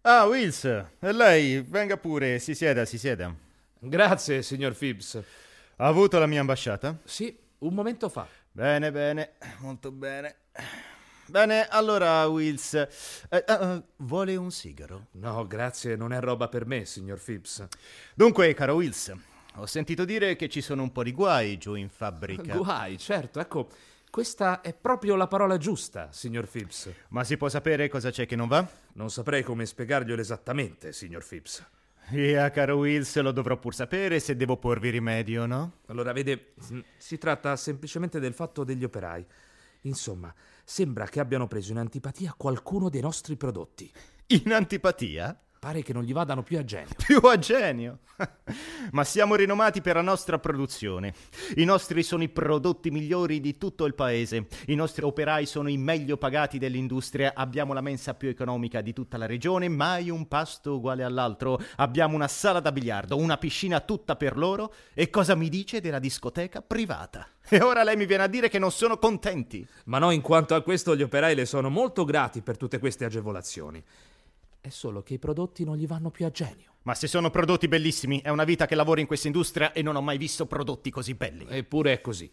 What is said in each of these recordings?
Ah, Wills, e lei? Venga pure, si sieda, si sieda. Grazie, signor Phibbs. Ha avuto la mia ambasciata? Sì, un momento fa. Bene, bene, molto bene. Bene, allora, Wills, vuole un sigaro? No, grazie, non è roba per me, signor Phibbs. Dunque, caro Wills, ho sentito dire che ci sono un po' di guai giù in fabbrica. Guai, certo, ecco, questa è proprio la parola giusta, signor Phibbs. Ma si può sapere cosa c'è che non va? Non saprei come spiegarglielo esattamente, signor Phibbs. Caro Wills, lo dovrò pur sapere se devo porvi rimedio, no? Allora, vede, si tratta semplicemente del fatto degli operai. Insomma, sembra che abbiano preso in antipatia qualcuno dei nostri prodotti. In antipatia? Pare che non gli vadano più a genio. Più a genio? Ma siamo rinomati per la nostra produzione. I nostri sono i prodotti migliori di tutto il paese. I nostri operai sono i meglio pagati dell'industria. Abbiamo la mensa più economica di tutta la regione, mai un pasto uguale all'altro. Abbiamo una sala da biliardo, una piscina tutta per loro. E cosa mi dice della discoteca privata? E ora lei mi viene a dire che non sono contenti? Ma no, in quanto a questo gli operai le sono molto grati per tutte queste agevolazioni. È solo che i prodotti non gli vanno più a genio. Ma se sono prodotti bellissimi, è una vita che lavoro in questa industria e non ho mai visto prodotti così belli. Eppure è così.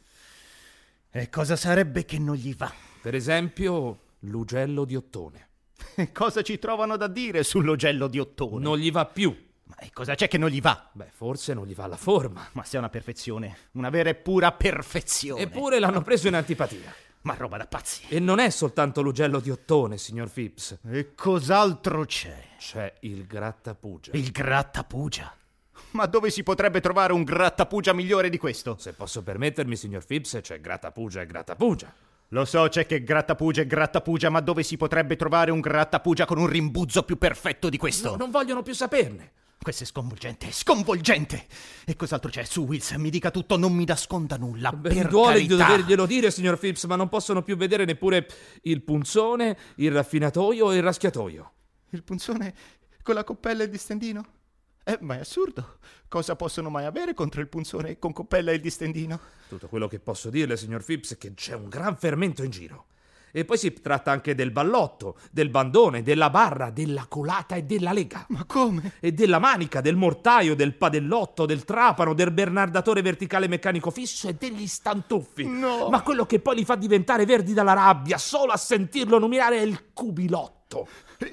E cosa sarebbe che non gli va? Per esempio, l'ugello di ottone. E cosa ci trovano da dire sull'ugello di ottone? Non gli va più. Ma cosa c'è che non gli va? Beh, forse non gli va la forma. Ma se è una perfezione, una vera e pura perfezione. Eppure l'hanno preso in antipatia. Ma roba da pazzi. E non è soltanto l'ugello di ottone, signor Phibbs. E cos'altro c'è? C'è il grattapugia. Il grattapugia? Ma dove si potrebbe trovare un grattapugia migliore di questo? Se posso permettermi, signor Phibbs, c'è grattapugia e grattapugia. Lo so, c'è che grattapugia e grattapugia, ma dove si potrebbe trovare un grattapugia con un rimbuzzo più perfetto di questo? No, non vogliono più saperne. Questo è sconvolgente, sconvolgente! E cos'altro c'è? Su, Wills, mi dica tutto, non mi nasconda nulla, Beh, per mi duole di carità! doverglielo dire, signor Phibbs, ma non possono più vedere neppure il punzone, il raffinatoio e il raschiatoio. Il punzone con la coppella e il distendino? Ma è assurdo! Cosa possono mai avere contro il punzone con coppella e il distendino? Tutto quello che posso dirle, signor Phibbs, è che c'è un gran fermento in giro. E poi si tratta anche del ballotto, del bandone, della barra, della colata e della lega. Ma come? E della manica, del mortaio, del padellotto, del trapano, del bernardatore verticale meccanico fisso e degli stantuffi. No! Ma quello che poi li fa diventare verdi dalla rabbia solo a sentirlo nominare è il cubilotto.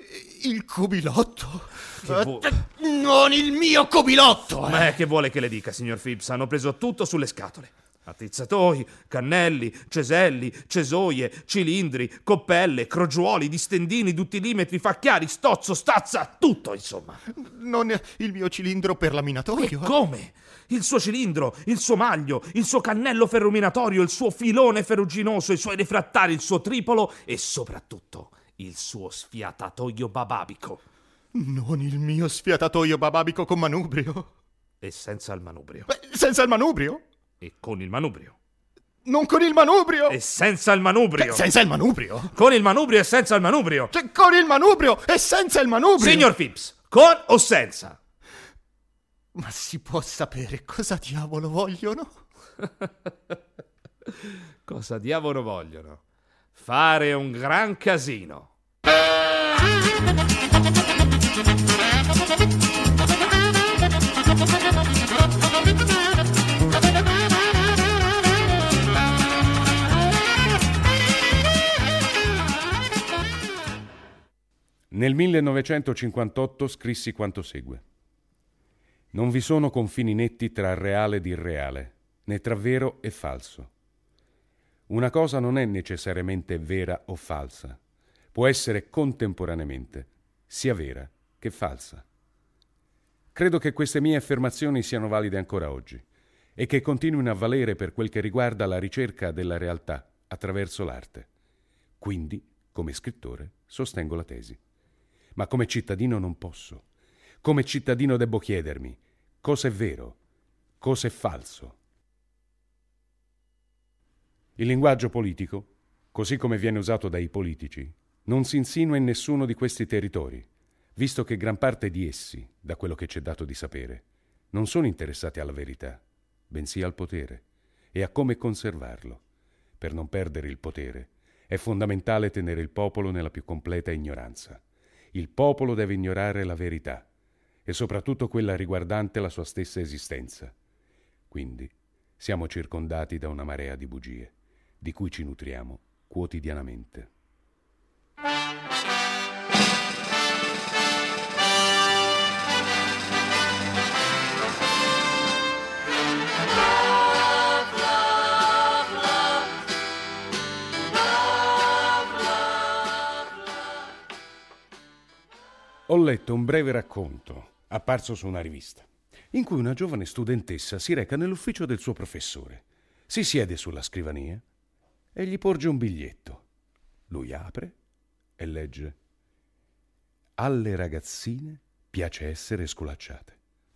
Il cubilotto? Che Non il mio cubilotto! Ma che vuole che le dica, signor Phibbs? Hanno preso tutto sulle scatole. Attizzatoi, cannelli, ceselli, cesoie, cilindri, coppelle, crogiuoli, distendini, duttilimetri, facchiari, stozzo, stazza, tutto insomma. Non il mio cilindro per laminatoio? E come? Il suo cilindro, il suo maglio, il suo cannello ferruminatorio, il suo filone ferruginoso, i suoi refrattari, il suo tripolo e soprattutto il suo sfiatatoio bababico. Non il mio sfiatatoio bababico con manubrio? E senza il manubrio. Beh, senza il manubrio? E con il manubrio. Non con il manubrio? E senza il manubrio. Senza il manubrio? Con il manubrio e senza il manubrio. Cioè, con il manubrio e senza il manubrio? Signor Phibbs, con o senza? Ma si può sapere cosa diavolo vogliono? Cosa diavolo vogliono? Fare un gran casino. Nel 1958 scrissi quanto segue. Non vi sono confini netti tra reale ed irreale, né tra vero e falso. Una cosa non è necessariamente vera o falsa, può essere contemporaneamente sia vera che falsa. Credo che queste mie affermazioni siano valide ancora oggi e che continuino a valere per quel che riguarda la ricerca della realtà attraverso l'arte. Quindi, come scrittore, sostengo la tesi. Ma come cittadino non posso. Come cittadino debbo chiedermi cosa è vero, cosa è falso. Il linguaggio politico, così come viene usato dai politici, non si insinua in nessuno di questi territori, visto che gran parte di essi, da quello che c'è dato di sapere, non sono interessati alla verità, bensì al potere e a come conservarlo. Per non perdere il potere è fondamentale tenere il popolo nella più completa ignoranza. Il popolo deve ignorare la verità, e soprattutto quella riguardante la sua stessa esistenza. Quindi siamo circondati da una marea di bugie, di cui ci nutriamo quotidianamente. Ho letto un breve racconto, apparso su una rivista, in cui una giovane studentessa si reca nell'ufficio del suo professore, si siede sulla scrivania e gli porge un biglietto. Lui apre e legge: alle ragazzine piace essere sculacciate.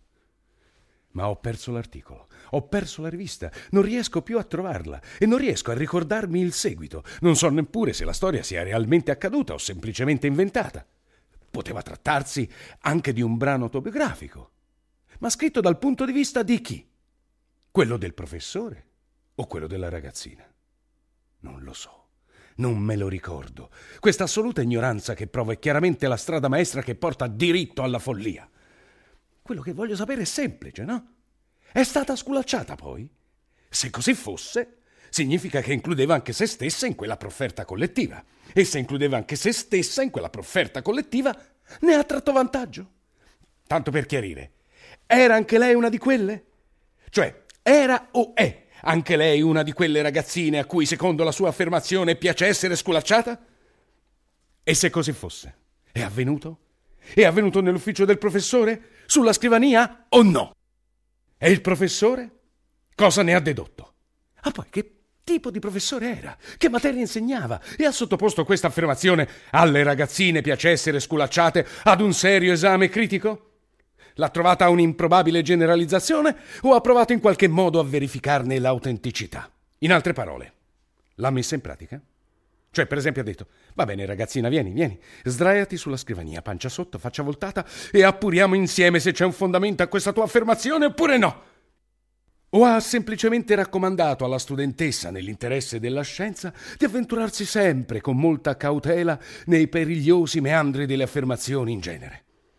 Ma ho perso l'articolo, ho perso la rivista, non riesco più a trovarla e non riesco a ricordarmi il seguito. Non so neppure se la storia sia realmente accaduta o semplicemente inventata. Poteva trattarsi anche di un brano autobiografico, ma scritto dal punto di vista di chi? Quello del professore o quello della ragazzina? Non lo so, non me lo ricordo. Questa assoluta ignoranza che provo è chiaramente la strada maestra che porta diritto alla follia. Quello che voglio sapere è semplice, no? È stata sculacciata poi? Se così fosse, significa che includeva anche se stessa in quella profferta collettiva. E se includeva anche se stessa in quella profferta collettiva, ne ha tratto vantaggio. Tanto per chiarire, era anche lei una di quelle? Cioè, era o è anche lei una di quelle ragazzine a cui, secondo la sua affermazione, piace essere sculacciata? E se così fosse, è avvenuto? È avvenuto nell'ufficio del professore? Sulla scrivania o no? E il professore? Cosa ne ha dedotto? Ah, poi che tipo di professore era? Che materia insegnava? E ha sottoposto questa affermazione alle ragazzine piace essere sculacciate ad un serio esame critico? L'ha trovata un'improbabile generalizzazione o ha provato in qualche modo a verificarne l'autenticità? In altre parole, l'ha messa in pratica? Cioè, per esempio, ha detto: va bene ragazzina, vieni, sdraiati sulla scrivania, pancia sotto, faccia voltata e appuriamo insieme se c'è un fondamento a questa tua affermazione oppure no. O ha semplicemente raccomandato alla studentessa, nell'interesse della scienza, di avventurarsi sempre con molta cautela nei perigliosi meandri delle affermazioni in genere.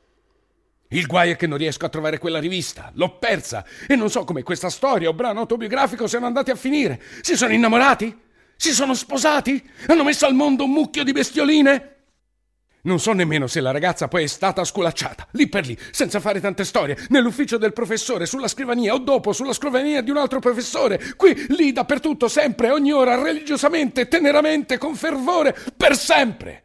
Il guai è che non riesco a trovare quella rivista, l'ho persa e non so come questa storia o brano autobiografico siano andati a finire. Si sono innamorati? Si sono sposati? Hanno messo al mondo un mucchio di bestioline? Non so nemmeno se la ragazza poi è stata sculacciata, lì per lì, senza fare tante storie, nell'ufficio del professore, sulla scrivania o dopo, sulla scrivania di un altro professore, qui, lì, dappertutto, sempre, ogni ora, religiosamente, teneramente, con fervore, per sempre.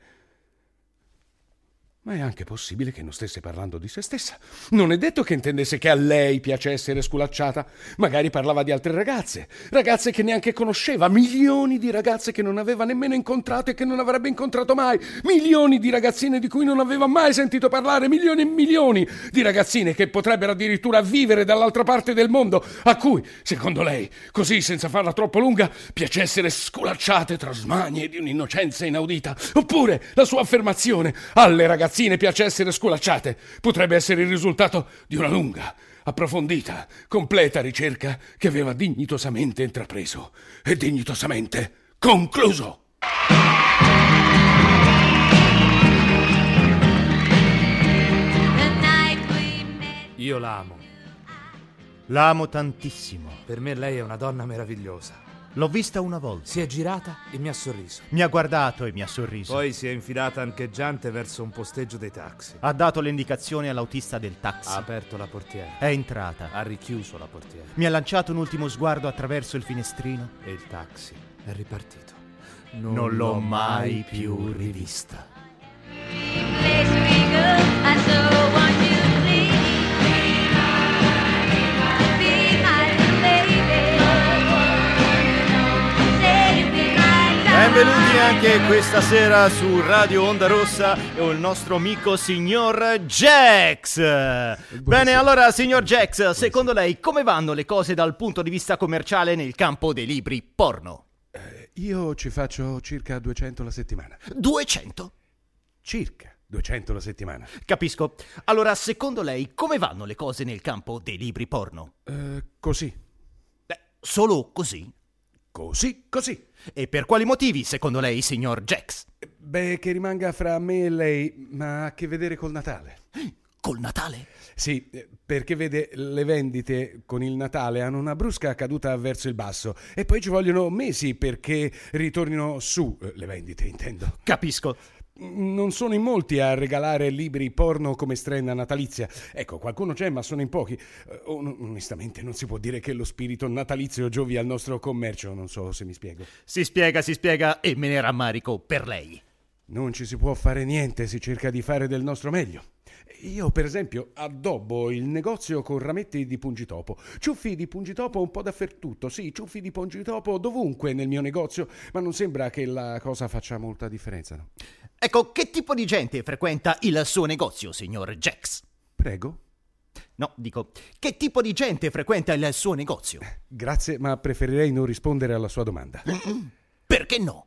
Ma è anche possibile che non stesse parlando di se stessa. Non è detto che intendesse che a lei piace essere sculacciata. Magari parlava di altre ragazze che neanche conosceva, milioni di ragazze che non aveva nemmeno incontrato e che non avrebbe incontrato mai, milioni di ragazzine di cui non aveva mai sentito parlare, milioni e milioni di ragazzine che potrebbero addirittura vivere dall'altra parte del mondo, a cui, secondo lei, così senza farla troppo lunga, piace essere sculacciate tra smanie di un'innocenza inaudita. Oppure la sua affermazione: alle ragazzine piace essere sculacciate, potrebbe essere il risultato di una lunga, approfondita, completa ricerca che aveva dignitosamente intrapreso e dignitosamente concluso. Io l'amo. L'amo tantissimo. Per me lei è una donna meravigliosa. L'ho vista una volta. Si è girata e mi ha sorriso. Mi ha guardato e mi ha sorriso. Poi si è infilata ancheggiante verso un posteggio dei taxi. Ha dato le indicazioni all'autista del taxi. Ha aperto la portiera. È entrata. Ha richiuso la portiera. Mi ha lanciato un ultimo sguardo attraverso il finestrino. E il taxi è ripartito. Non l'ho mai più rivista. Benvenuti anche questa sera su Radio Onda Rossa il nostro amico signor Jax. Bene, allora signor Jax, secondo lei come vanno le cose dal punto di vista commerciale nel campo dei libri porno? Io ci faccio circa 200 la settimana. 200? Circa 200 la settimana. Capisco. Allora, secondo lei come vanno le cose nel campo dei libri porno? Così. Solo così? Così. E per quali motivi, secondo lei, signor Jax? Beh, che rimanga fra me e lei, ma ha a che vedere col Natale. Col Natale? Sì, perché vede, le vendite con il Natale hanno una brusca caduta verso il basso e poi ci vogliono mesi perché ritornino su, le vendite intendo. Capisco. Non sono in molti a regalare libri porno come strenna natalizia. Ecco, qualcuno c'è, ma sono in pochi. Onestamente non si può dire che lo spirito natalizio giovi al nostro commercio, non so se mi spiego. Si spiega e me ne rammarico per lei. Non ci si può fare niente, si cerca di fare del nostro meglio. Io, per esempio, addobbo il negozio con rametti di pungitopo. Ciuffi di pungitopo un po' dappertutto. Sì, ciuffi di pungitopo dovunque nel mio negozio, ma non sembra che la cosa faccia molta differenza, no? Ecco, che tipo di gente frequenta il suo negozio, signor Jax? Prego? No, dico, che tipo di gente frequenta il suo negozio? Grazie, ma preferirei non rispondere alla sua domanda. Perché no?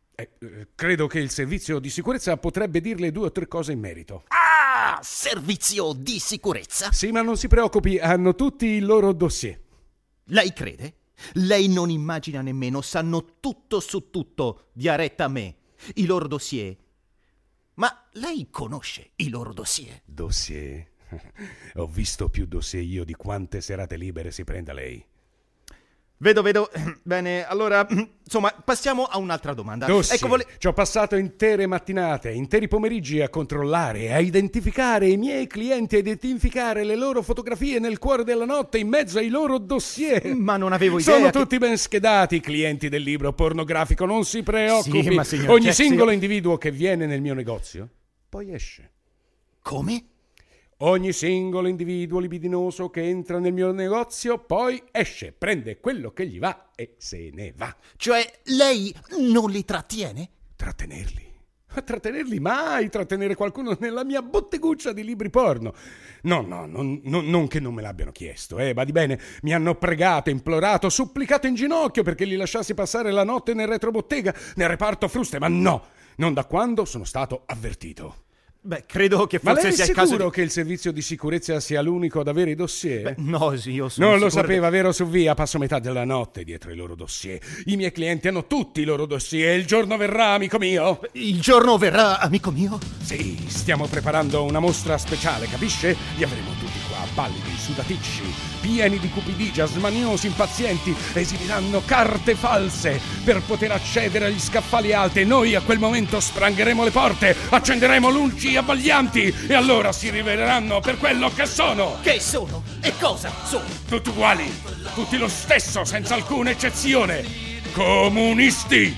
Credo che il servizio di sicurezza potrebbe dirle 2 o 3 cose in merito. Ah, servizio di sicurezza? Sì, ma non si preoccupi, hanno tutti il loro dossier. Lei crede? Lei non immagina nemmeno, sanno tutto su tutto, dia retta a me, i loro dossier. Ma lei conosce i loro dossier? Dossier? Ho visto più dossier io di quante serate libere si prenda lei. Vedo. Bene, allora, insomma, passiamo a un'altra domanda. Dossier. Ecco, Ci ho passato intere mattinate, interi pomeriggi a controllare, a identificare i miei clienti, a identificare le loro fotografie nel cuore della notte, in mezzo ai loro dossier. Ma non avevo idea. Sono tutti ben schedati i clienti del libro pornografico, non si preoccupi. Sì, ma signor Ogni Jax, singolo individuo che viene nel mio negozio poi esce. Come? Ogni singolo individuo libidinoso che entra nel mio negozio poi esce, prende quello che gli va e se ne va. Cioè, lei non li trattiene? Trattenerli? Trattenerli mai? Trattenere qualcuno nella mia botteguccia di libri porno? No, non che non me l'abbiano chiesto, badi bene, mi hanno pregato, implorato, supplicato in ginocchio perché li lasciassi passare la notte nel retrobottega, nel reparto fruste, ma no, non da quando sono stato avvertito. Beh, credo che Ma forse lei è sia il caso sicuro che il servizio di sicurezza sia l'unico ad avere i dossier? Beh, no, sì, io sono Non lo sicuro sapeva, vero? Su via, passo metà della notte dietro i loro dossier. I miei clienti hanno tutti i loro dossier e il giorno verrà, amico mio. Il giorno verrà, amico mio? Sì, stiamo preparando una mostra speciale, capisce? Li avremo tutti qua, pallidi, sudaticci, pieni di cupidigia, smaniosi, impazienti. Esibiranno carte false per poter accedere agli scaffali alti e noi a quel momento sprangheremo le porte, accenderemo luci abbaglianti e allora si riveleranno per quello che sono. Che sono? E cosa sono? Tutti uguali, tutti lo stesso, senza alcuna eccezione. Comunisti!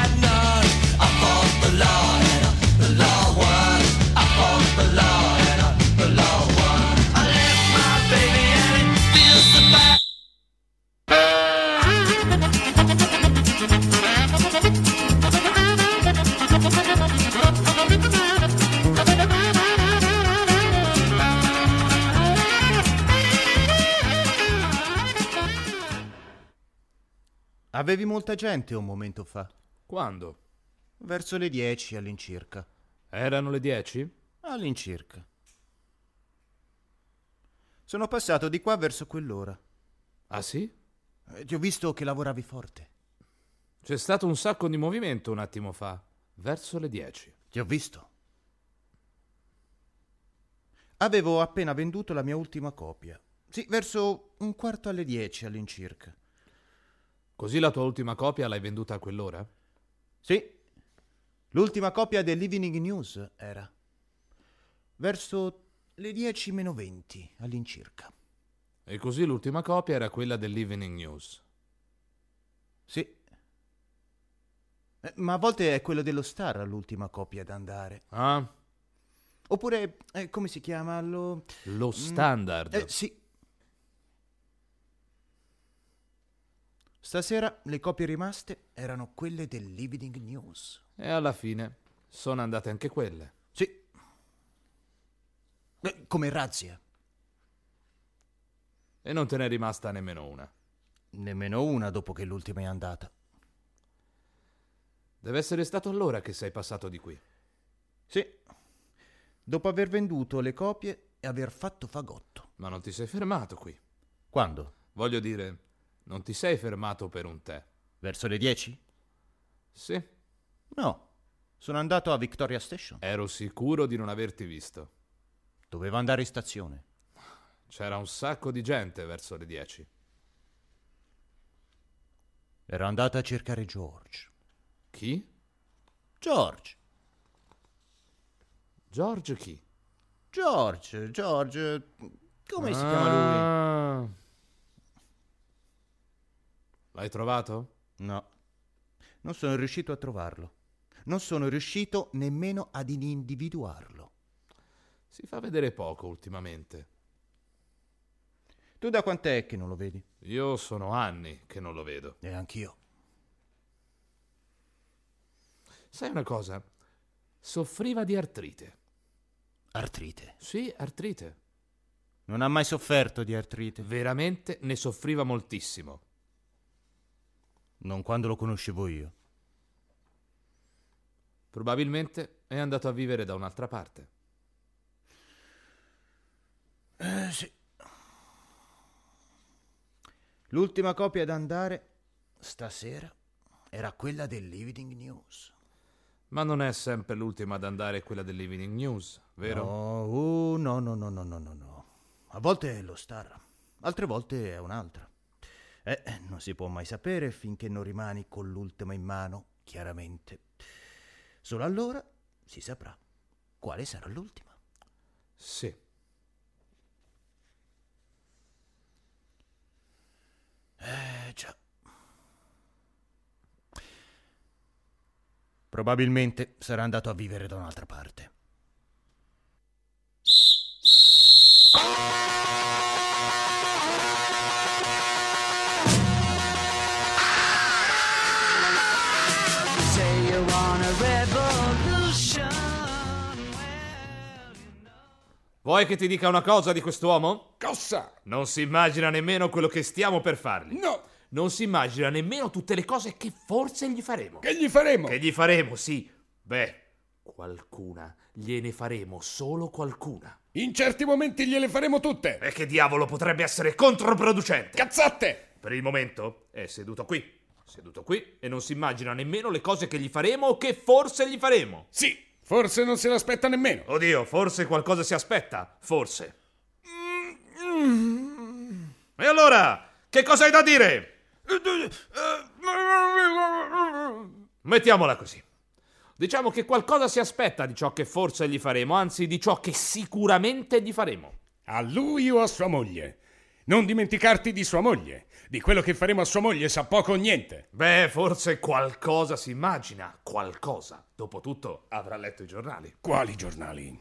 Avevi molta gente un momento fa. Quando? Verso le 10 all'incirca. Erano le 10? All'incirca. Sono passato di qua verso quell'ora. Ah sì? Ti ho visto che lavoravi forte. C'è stato un sacco di movimento un attimo fa, verso le 10. Ti ho visto. Avevo appena venduto la mia ultima copia. Sì, verso 9:45 all'incirca. Così la tua ultima copia l'hai venduta a quell'ora? Sì, l'ultima copia dell'Evening News era. Verso le 10:20 all'incirca. E così l'ultima copia era quella dell'Evening News. Sì. Ma a volte è quello dello Star l'ultima copia da andare. Ah? Oppure, come si chiama? Lo Standard. Sì. Stasera le copie rimaste erano quelle dell'Evening News. E alla fine sono andate anche quelle. Sì. Come razzia. E non te n'è rimasta nemmeno una. Nemmeno una dopo che l'ultima è andata. Deve essere stato allora che sei passato di qui. Sì. Dopo aver venduto le copie e aver fatto fagotto. Ma non ti sei fermato qui. Quando? Voglio dire, non ti sei fermato per un tè. Verso le 10? Sì, No, sono andato a Victoria Station. ero sicuro di non averti visto. Dovevo andare in stazione. C'era un sacco di gente verso le 10. Ero andato a cercare George. Chi? George! George chi? George! Come si chiama Ah. L'hai trovato? lui? No, non sono riuscito a trovarlo. Non sono riuscito nemmeno ad individuarlo. Si fa vedere poco ultimamente. Tu da quant'è che non lo vedi? Io sono anni che non lo vedo. E anch'io. Sai una cosa? Soffriva di artrite. Artrite. Sì, artrite. Non ha mai sofferto di artrite. Veramente ne soffriva moltissimo. Non quando lo conoscevo io. Probabilmente è andato a vivere da un'altra parte. Sì. L'ultima copia da andare stasera era quella dell'Evening News. Ma non è sempre l'ultima ad andare quella dell'Evening News, vero? No. A volte è lo Star, altre volte è un'altra. Non si può mai sapere finché non rimani con l'ultima in mano, chiaramente. Solo allora si saprà quale sarà l'ultima. Sì. Già. Probabilmente sarà andato a vivere da un'altra parte. Say you want a revolution. Vuoi che ti dica una cosa di quest'uomo? Cosa? Non si immagina nemmeno quello che stiamo per fargli. No! Non si immagina nemmeno tutte le cose che forse gli faremo. Che gli faremo? Che gli faremo, sì. Beh, qualcuna. Gliene faremo solo qualcuna. In certi momenti gliele faremo tutte! E che diavolo potrebbe essere controproducente? Cazzate! Per il momento è seduto qui e non si immagina nemmeno le cose che gli faremo o che forse gli faremo. Sì, forse non se l'aspetta nemmeno. Oddio, forse qualcosa si aspetta, forse. E allora, che cosa hai da dire? Mettiamola così. Diciamo che qualcosa si aspetta di ciò che forse gli faremo, anzi di ciò che sicuramente gli faremo. A lui o a sua moglie? Non dimenticarti di sua moglie. Di quello che faremo a sua moglie sa poco o niente. Beh, forse qualcosa si immagina, qualcosa. Dopotutto avrà letto i giornali. Quali giornali?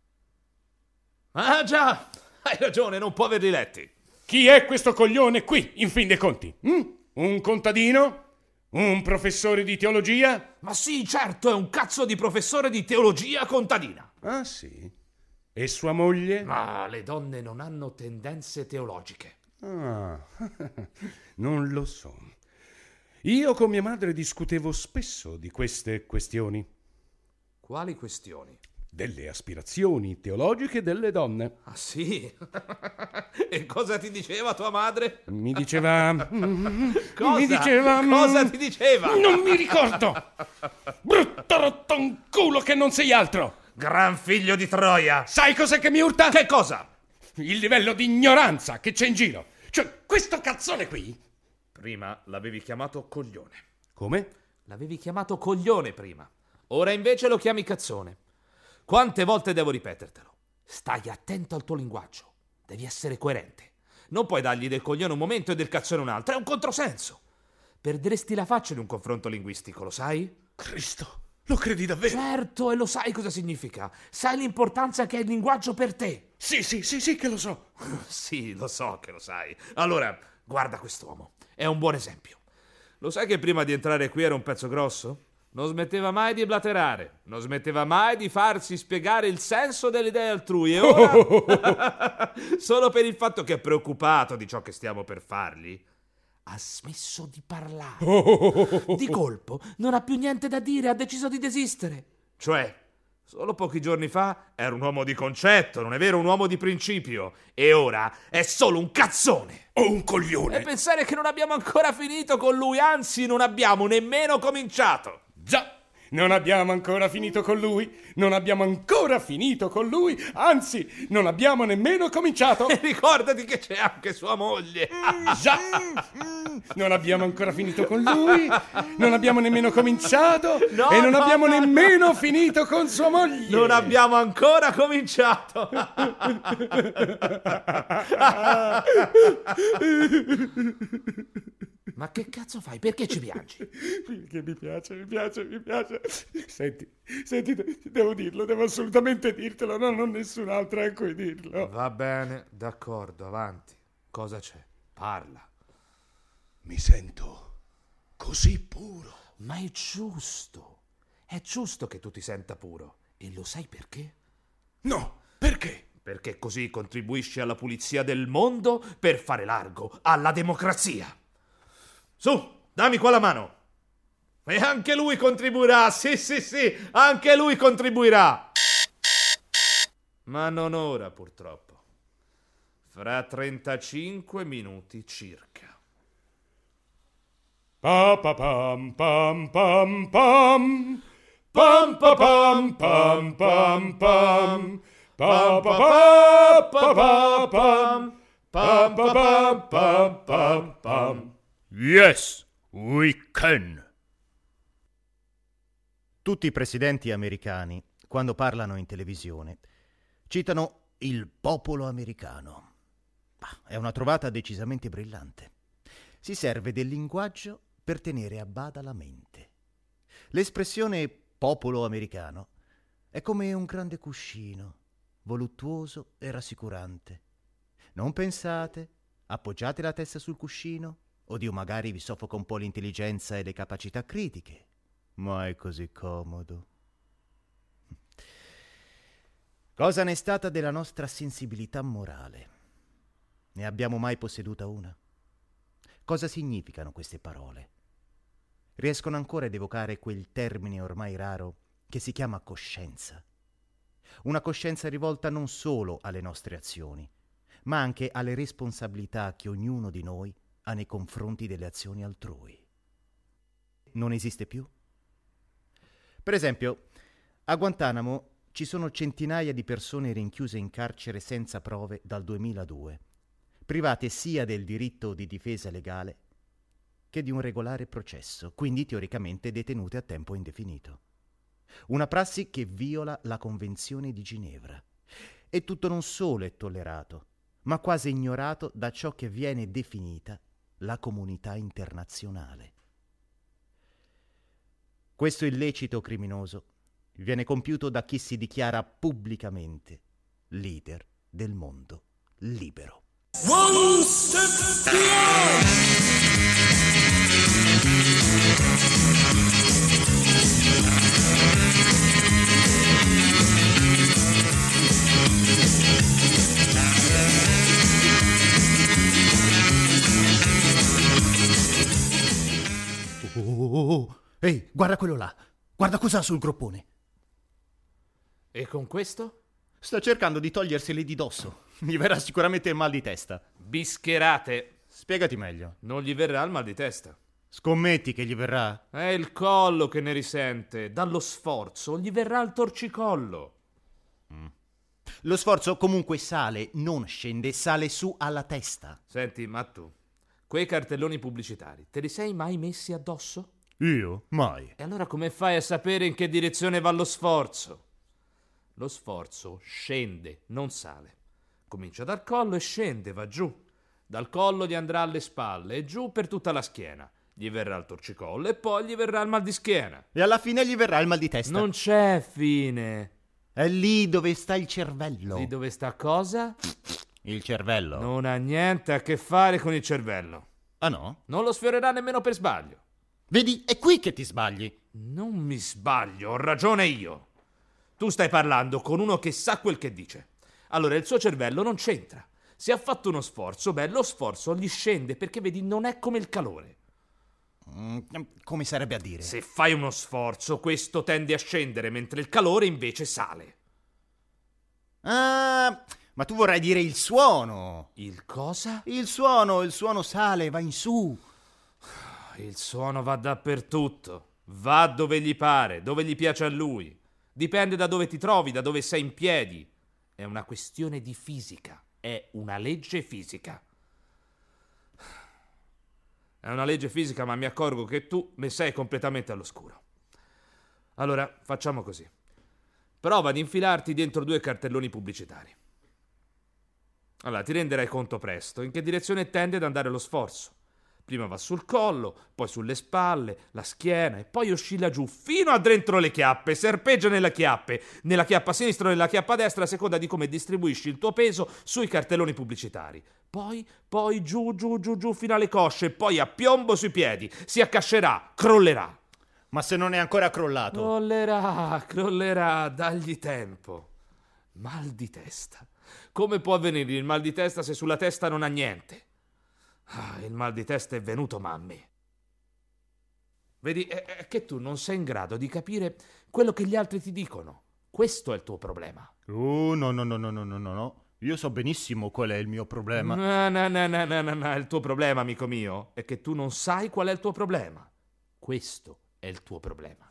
Ah già, hai ragione, non può averli letti. Chi è questo coglione qui, in fin dei conti? Un contadino? Un professore di teologia? Ma sì, certo, è un cazzo di professore di teologia contadina. Ah, sì? E sua moglie? Ma le donne non hanno tendenze teologiche. Ah, non lo so. Io con mia madre discutevo spesso di queste questioni. Quali questioni? Delle aspirazioni teologiche delle donne. Ah sì? E cosa ti diceva tua madre? Mi diceva... Cosa? Mi diceva... Cosa ti diceva? Non mi ricordo! Brutto rottonculo che non sei altro! Gran figlio di Troia! Sai cos'è che mi urta? Che cosa? Il livello di ignoranza che c'è in giro. Cioè, questo cazzone qui... Prima l'avevi chiamato coglione. Come? L'avevi chiamato coglione prima. Ora invece lo chiami cazzone. Quante volte devo ripetertelo? Stai attento al tuo linguaggio. Devi essere coerente. Non puoi dargli del coglione un momento e del cazzone un altro. È un controsenso. Perderesti la faccia in un confronto linguistico, lo sai? Cristo, lo credi davvero? Certo, e lo sai cosa significa. Sai l'importanza che ha il linguaggio per te. Sì, che lo so. Sì, lo so che lo sai. Allora, guarda quest'uomo. È un buon esempio. Lo sai che prima di entrare qui era un pezzo grosso? Non smetteva mai di blaterare, non smetteva mai di farsi spiegare il senso delle idee altrui e ora, solo per il fatto che è preoccupato di ciò che stiamo per fargli, ha smesso di parlare. Di colpo non ha più niente da dire, ha deciso di desistere. Cioè, Solo pochi giorni fa era un uomo di concetto, non è vero, un uomo di principio. E ora è solo un cazzone. O un coglione. E pensare che non abbiamo ancora finito con lui, anzi non abbiamo nemmeno cominciato. Già, non abbiamo ancora finito con lui, non abbiamo ancora finito con lui, anzi, non abbiamo nemmeno cominciato. E ricordati che c'è anche sua moglie. Già, non abbiamo ancora finito con lui, non abbiamo nemmeno cominciato e non abbiamo nemmeno finito con sua moglie. Non abbiamo ancora cominciato. Ma che cazzo fai? Perché ci piangi? Perché mi piace. Senti, devo dirlo, devo assolutamente dirtelo, non ho nessun altro a cui dirlo. Va bene, d'accordo, avanti. Cosa c'è? Parla. Mi sento così puro. Ma è giusto che tu ti senta puro. E lo sai perché? No, perché? Perché così contribuisci alla pulizia del mondo per fare largo alla democrazia. Su, dammi qua la mano. E anche lui contribuirà, sì, anche lui contribuirà. Ma non ora, purtroppo. Fra 35 minuti circa. Pa pa pam pam pam pam pam pa pam pam pam pam pa pa pa pa pam pam pam pam pam pam. Yes, we can. Tutti i presidenti americani, quando parlano in televisione, citano il popolo americano. È una trovata decisamente brillante. Si serve del linguaggio per tenere a bada la mente. L'espressione popolo americano è come un grande cuscino, voluttuoso e rassicurante. Non pensate, appoggiate la testa sul cuscino, oddio magari vi soffoca un po' l'intelligenza e le capacità critiche, ma è così comodo. Cosa ne è stata della nostra sensibilità morale? Ne abbiamo mai posseduta una? Cosa significano queste parole? Riescono ancora ad evocare quel termine ormai raro che si chiama coscienza. Una coscienza rivolta non solo alle nostre azioni, ma anche alle responsabilità che ognuno di noi ha nei confronti delle azioni altrui. Non esiste più? Per esempio, a Guantanamo ci sono centinaia di persone rinchiuse in carcere senza prove dal 2002, private sia del diritto di difesa legale che di un regolare processo, quindi teoricamente detenute a tempo indefinito. Una prassi che viola la Convenzione di Ginevra. E tutto non solo è tollerato, ma quasi ignorato da ciò che viene definita la comunità internazionale. Questo illecito criminoso viene compiuto da chi si dichiara pubblicamente leader del mondo libero. One step beyond. Oh. Ehi, guarda quello là. Guarda cos'ha sul groppone. E con questo? Sta cercando di toglierseli di dosso. Gli verrà sicuramente il mal di testa. Bischerate. Spiegati meglio. Non gli verrà il mal di testa. Scommetti che gli verrà? È il collo che ne risente. Dallo sforzo gli verrà il torcicollo. Lo sforzo comunque sale, non scende, sale su alla testa. Senti, ma tu, quei cartelloni pubblicitari, te li sei mai messi addosso? Io? Mai. E allora come fai a sapere in che direzione va lo sforzo? Lo sforzo scende, non sale. Comincia dal collo e scende, va giù. Dal collo gli andrà alle spalle e giù per tutta la schiena. Gli verrà il torcicollo e poi gli verrà il mal di schiena. E alla fine gli verrà il mal di testa. Non c'è fine. È lì dove sta il cervello. Lì dove sta cosa? Il cervello. Non ha niente a che fare con il cervello. Ah no? Non lo sfiorerà nemmeno per sbaglio. Vedi, è qui che ti sbagli. Non mi sbaglio, ho ragione io. Tu stai parlando con uno che sa quel che dice. Allora il suo cervello non c'entra. Se ha fatto uno sforzo, beh, lo sforzo gli scende perché, vedi, non è come il calore. Come sarebbe a dire? Se fai uno sforzo, questo tende a scendere, mentre il calore invece sale. Ah, ma tu vorrai dire il suono. Il cosa? Il suono sale, va in su. Il suono va dappertutto. Va dove gli pare, dove gli piace a lui. Dipende da dove ti trovi, da dove sei in piedi. È una questione di fisica. È una legge fisica. È una legge fisica, ma mi accorgo che tu ne sei completamente all'oscuro. Allora, facciamo così. Prova ad infilarti dentro 2 cartelloni pubblicitari. Allora, ti renderai conto presto in che direzione tende ad andare lo sforzo. Prima va sul collo, poi sulle spalle, la schiena e poi oscilla giù fino a dentro le chiappe, serpeggia nella chiappa sinistra o nella chiappa destra a seconda di come distribuisci il tuo peso sui cartelloni pubblicitari. Poi giù fino alle cosce, poi a piombo sui piedi, si accascerà, crollerà. Ma se non è ancora crollato? Crollerà, dagli tempo. Mal di testa. Come può avvenire il mal di testa se sulla testa non ha niente? Il mal di testa è venuto, ma a me. Vedi, è che tu non sei in grado di capire quello che gli altri ti dicono. Questo è il tuo problema. No. Io so benissimo qual è il mio problema. No. Il tuo problema, amico mio, è che tu non sai qual è il tuo problema. Questo è il tuo problema.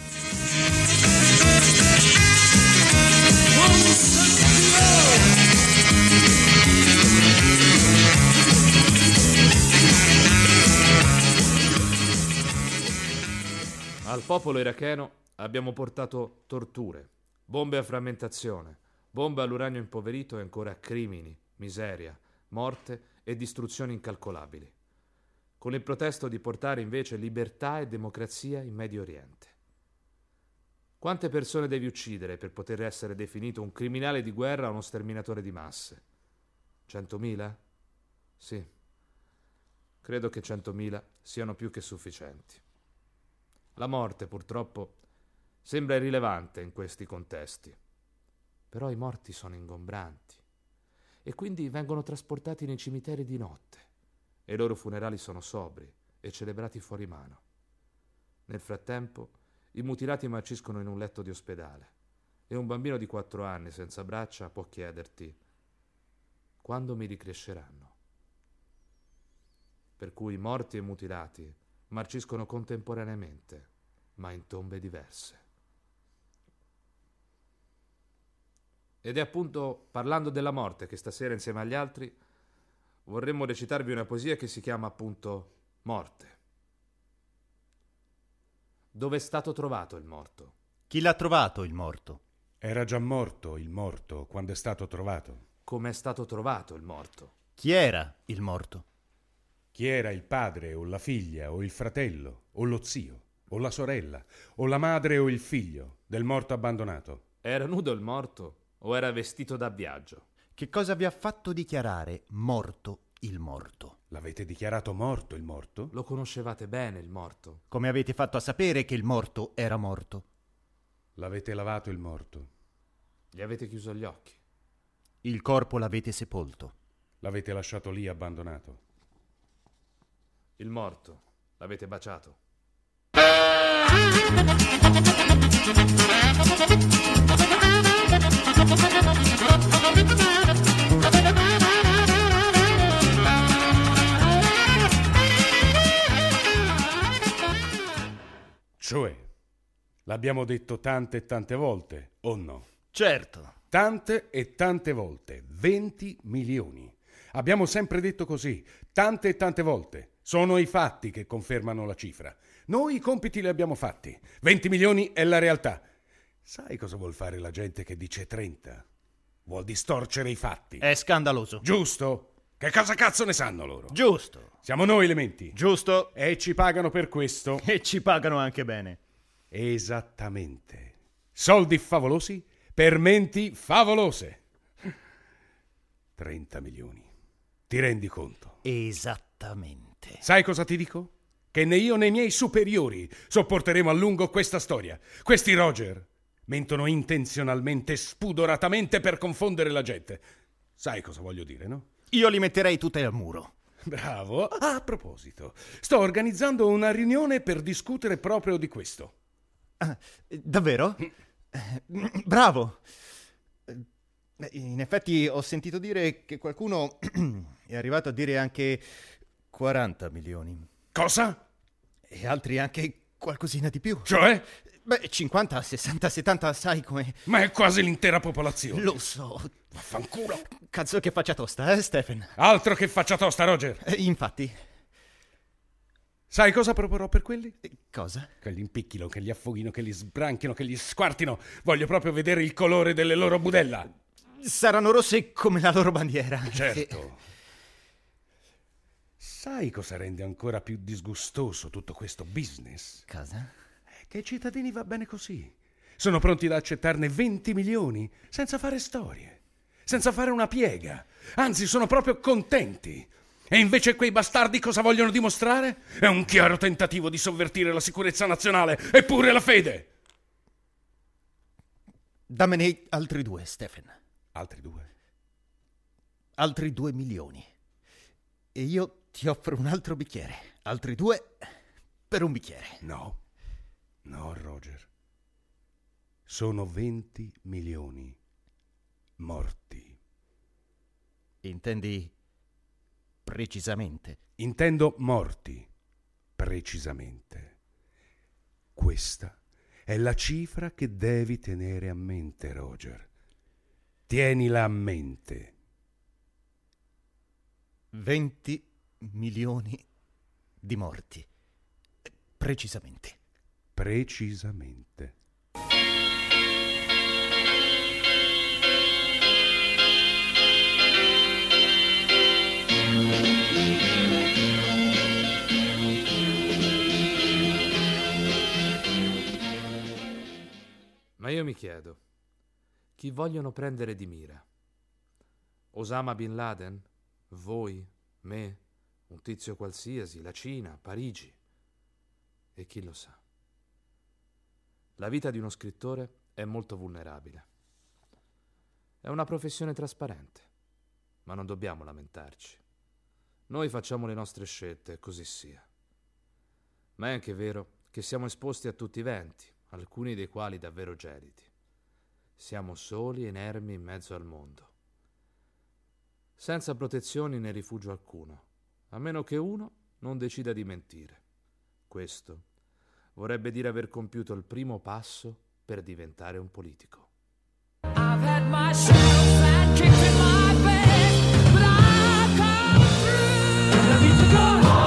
Al popolo iracheno abbiamo portato torture, bombe a frammentazione, bombe all'uranio impoverito e ancora crimini, miseria, morte e distruzioni incalcolabili, con il protesto di portare invece libertà e democrazia in Medio Oriente. Quante persone devi uccidere per poter essere definito un criminale di guerra o uno sterminatore di masse? 100.000? Sì. Credo che 100.000 siano più che sufficienti. La morte, purtroppo, sembra irrilevante in questi contesti. Però i morti sono ingombranti e quindi vengono trasportati nei cimiteri di notte e i loro funerali sono sobri e celebrati fuori mano. Nel frattempo, i mutilati marciscono in un letto di ospedale e un bambino di 4 anni senza braccia può chiederti: quando mi ricresceranno? Per cui morti e mutilati marciscono contemporaneamente, ma in tombe diverse. Ed è appunto parlando della morte che stasera, insieme agli altri, vorremmo recitarvi una poesia che si chiama appunto Morte. Dove è stato trovato il morto? Chi l'ha trovato il morto? Era già morto il morto quando è stato trovato. Come è stato trovato il morto? Chi era il morto? Chi era il padre o la figlia o il fratello o lo zio o la sorella o la madre o il figlio del morto abbandonato? Era nudo il morto o era vestito da viaggio? Che cosa vi ha fatto dichiarare morto il morto? L'avete dichiarato morto il morto? Lo conoscevate bene il morto? Come avete fatto a sapere che il morto era morto? L'avete lavato il morto? Gli avete chiuso gli occhi? Il corpo l'avete sepolto? L'avete lasciato lì abbandonato? Il morto l'avete baciato? Cioè, l'abbiamo detto tante e tante volte, o no? Certo. Tante e tante volte, 20 milioni. Abbiamo sempre detto così, tante e tante volte. Sono i fatti che confermano la cifra. Noi i compiti li abbiamo fatti. 20 milioni è la realtà. Sai cosa vuol fare la gente che dice 30? Vuol distorcere i fatti. È scandaloso. Giusto? Che cosa cazzo ne sanno loro? Giusto. Siamo noi le menti. Giusto. E ci pagano per questo. E ci pagano anche bene. Esattamente. Soldi favolosi per menti favolose. 30 milioni. Ti rendi conto? Esattamente. Sai cosa ti dico? Che né io né i miei superiori sopporteremo a lungo questa storia. Questi Roger mentono intenzionalmente, spudoratamente per confondere la gente. Sai cosa voglio dire, no? Io li metterei tutti al muro. Bravo. A proposito, sto organizzando una riunione per discutere proprio di questo. Davvero? Bravo! In effetti ho sentito dire che qualcuno è arrivato a dire anche 40 milioni. Cosa? E altri anche qualcosina di più. Cioè? 50, 60, 70, sai come... Ma è quasi l'intera popolazione. Lo so. Vaffanculo. Cazzo che faccia tosta, Stephen? Altro che faccia tosta, Roger. Infatti. Sai cosa proporrò per quelli? Cosa? Che li impicchino, che li affoghino, che li sbranchino, che li squartino. Voglio proprio vedere il colore delle loro budella. Saranno rosse come la loro bandiera. Certo. Sai cosa rende ancora più disgustoso tutto questo business? Cosa? Che ai cittadini va bene così. Sono pronti ad accettarne 20 milioni senza fare storie, senza fare una piega. Anzi, sono proprio contenti. E invece quei bastardi cosa vogliono dimostrare? È un chiaro tentativo di sovvertire la sicurezza nazionale e pure la fede. Dammene altri 2, Stephen. Altri 2? Altri 2 milioni. E io ti offro un altro bicchiere. Altri 2 per un bicchiere. No, Roger. Sono 20 milioni morti. Intendi precisamente? Intendo morti, precisamente. Questa è la cifra che devi tenere a mente, Roger. Tienila a mente. 20 milioni di morti. Precisamente. Precisamente. Ma io mi chiedo, chi vogliono prendere di mira? Osama Bin Laden? Voi? Me? Un tizio qualsiasi? La Cina? Parigi? E chi lo sa? La vita di uno scrittore è molto vulnerabile. È una professione trasparente, ma non dobbiamo lamentarci. Noi facciamo le nostre scelte e così sia. Ma è anche vero che siamo esposti a tutti i venti, alcuni dei quali davvero gelidi. Siamo soli e inermi in mezzo al mondo, senza protezioni né rifugio alcuno, a meno che uno non decida di mentire. Questo vorrebbe dire aver compiuto il primo passo per diventare un politico. I've had my share of flat kicks in my bed, but I've come through. The beats are going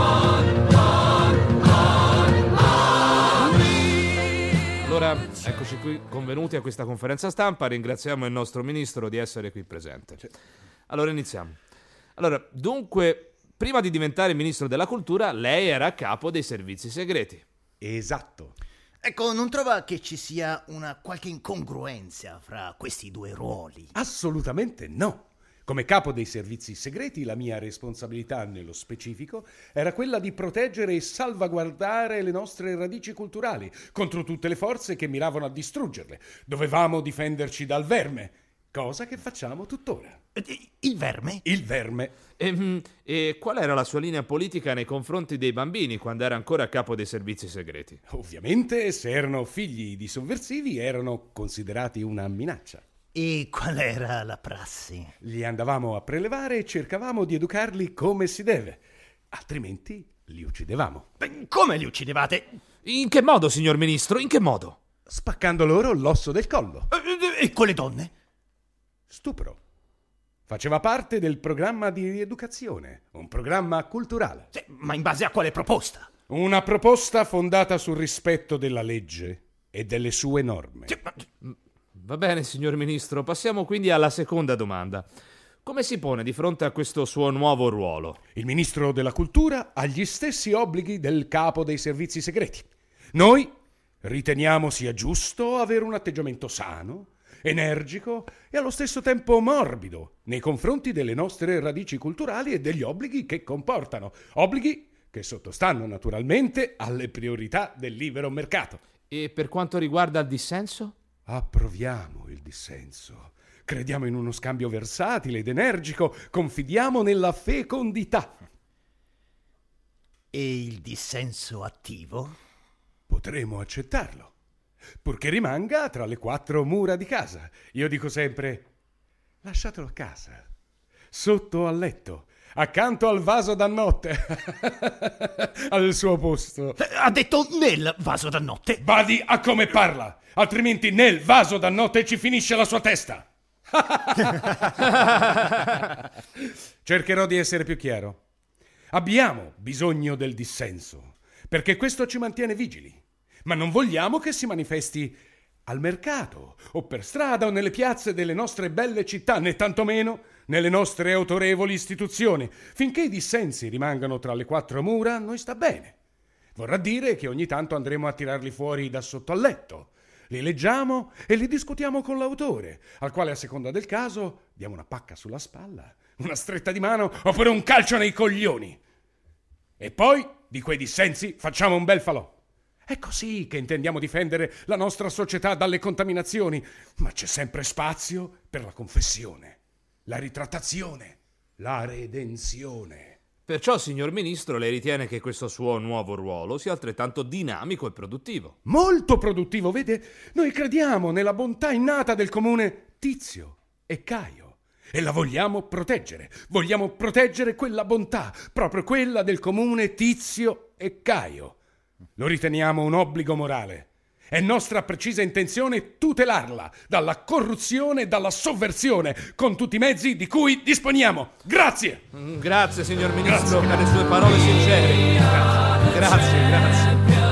Allora, eccoci qui convenuti a questa conferenza stampa. Ringraziamo il nostro ministro di essere qui presente. Allora, iniziamo. Allora, dunque, prima di diventare ministro della cultura, lei era a capo dei servizi segreti. Esatto. Ecco, non trova che ci sia una qualche incongruenza fra questi 2 ruoli? Assolutamente no. Come capo dei servizi segreti, la mia responsabilità nello specifico era quella di proteggere e salvaguardare le nostre radici culturali contro tutte le forze che miravano a distruggerle. Dovevamo difenderci dal verme, cosa che facciamo tuttora. Il verme? Il verme. E qual era la sua linea politica nei confronti dei bambini quando era ancora a capo dei servizi segreti? Ovviamente, se erano figli di sovversivi, erano considerati una minaccia. E qual era la prassi? Li andavamo a prelevare e cercavamo di educarli come si deve, altrimenti li uccidevamo. Come li uccidevate? In che modo, signor ministro? In che modo? Spaccando loro l'osso del collo. E con le donne? Stupro. Faceva parte del programma di rieducazione, un programma culturale. Sì, ma in base a quale proposta? Una proposta fondata sul rispetto della legge e delle sue norme. Sì, ma... Va bene, signor ministro, passiamo quindi alla seconda domanda. Come si pone di fronte a questo suo nuovo ruolo? Il ministro della cultura ha gli stessi obblighi del capo dei servizi segreti. Noi riteniamo sia giusto avere un atteggiamento sano, energico e allo stesso tempo morbido nei confronti delle nostre radici culturali e degli obblighi che comportano. Obblighi che sottostanno naturalmente alle priorità del libero mercato. E per quanto riguarda il dissenso? Approviamo il dissenso. Crediamo in uno scambio versatile ed energico. Confidiamo nella fecondità. E il dissenso attivo? Potremo accettarlo, purché rimanga tra le 4 mura di casa. Io dico sempre, lasciatelo a casa, sotto al letto, accanto al vaso da notte, al suo posto. Ha detto nel vaso da notte. Badi a come parla, altrimenti nel vaso da notte ci finisce la sua testa. Cercherò di essere più chiaro. Abbiamo bisogno del dissenso, perché questo ci mantiene vigili, ma non vogliamo che si manifesti al mercato o per strada o nelle piazze delle nostre belle città, né tantomeno nelle nostre autorevoli istituzioni. Finché i dissensi rimangano tra le 4 mura, a noi sta bene. Vorrà dire che ogni tanto andremo a tirarli fuori da sotto al letto. Li leggiamo e li discutiamo con l'autore, al quale a seconda del caso diamo una pacca sulla spalla, una stretta di mano oppure un calcio nei coglioni. E poi di quei dissensi facciamo un bel falò. È così che intendiamo difendere la nostra società dalle contaminazioni, ma c'è sempre spazio per la confessione, la ritrattazione, la redenzione. Perciò, signor Ministro, lei ritiene che questo suo nuovo ruolo sia altrettanto dinamico e produttivo? Molto produttivo, vede? Noi crediamo nella bontà innata del comune Tizio e Caio e la vogliamo proteggere. Vogliamo proteggere quella bontà, proprio quella del comune Tizio e Caio. Lo riteniamo un obbligo morale. È nostra precisa intenzione tutelarla dalla corruzione e dalla sovversione con tutti i mezzi di cui disponiamo. Grazie! Grazie, signor Ministro, per le sue parole sincere. Grazie.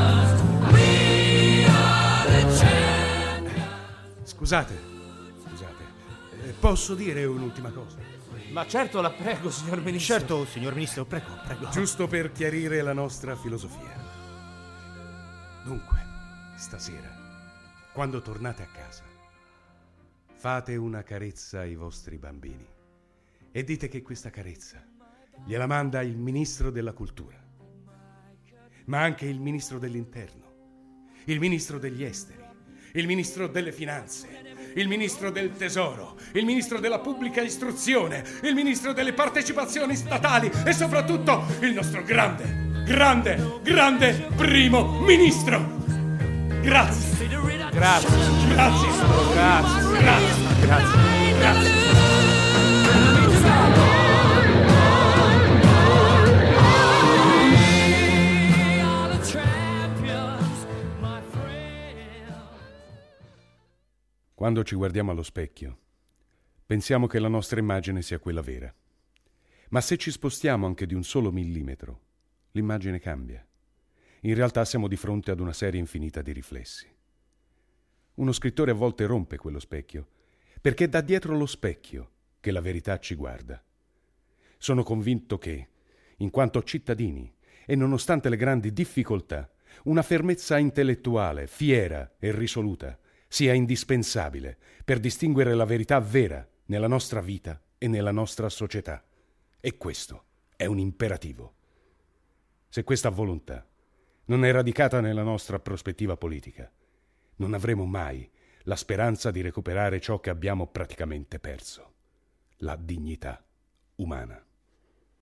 Scusate. Posso dire un'ultima cosa? Ma certo, la prego, signor Ministro. Certo, signor Ministro, prego. Giusto per chiarire la nostra filosofia. Dunque, stasera, quando tornate a casa, fate una carezza ai vostri bambini e dite che questa carezza gliela manda il Ministro della Cultura, ma anche il Ministro dell'Interno, il Ministro degli Esteri, il Ministro delle Finanze, il Ministro del Tesoro, il Ministro della Pubblica Istruzione, il Ministro delle Partecipazioni Statali e soprattutto il nostro grande Primo Ministro. Grazie. Quando ci guardiamo allo specchio, pensiamo che la nostra immagine sia quella vera. Ma se ci spostiamo anche di un solo millimetro, l'immagine cambia. In realtà siamo di fronte ad una serie infinita di riflessi. Uno scrittore a volte rompe quello specchio, perché è da dietro lo specchio che la verità ci guarda. Sono convinto che, in quanto cittadini, e nonostante le grandi difficoltà, una fermezza intellettuale, fiera e risoluta, sia indispensabile per distinguere la verità vera nella nostra vita e nella nostra società. E questo è un imperativo. Se questa volontà non è radicata nella nostra prospettiva politica, non avremo mai la speranza di recuperare ciò che abbiamo praticamente perso, la dignità umana.